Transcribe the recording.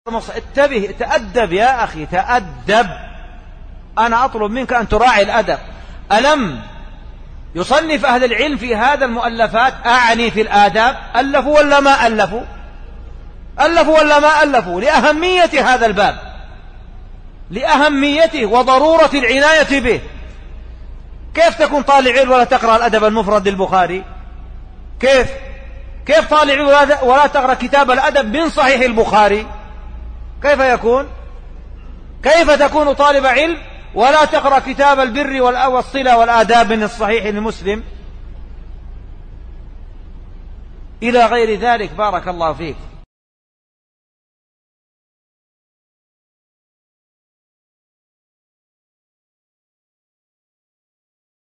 انتبه، تأدب يا أخي، تأدب. أنا أطلب منك أن تراعي الأدب. ألم يصنف أهل العلم في هذا المؤلفات، أعني في الآداب، ألفوا ولا ما ألفوا؟ ألفوا ولا ما ألفوا؟ لأهمية هذا الباب، لأهميته وضرورة العناية به. كيف تكون طالع علم ولا تقرأ الأدب المفرد للبخاري؟ كيف طالع علم ولا تقرأ كتاب الأدب من صحيح البخاري؟ كيف يكون؟ كيف تكون طالب علم ولا تقرأ كتاب البر والصلة والآداب من الصحيح المسلم؟ إلى غير ذلك. بارك الله فيك.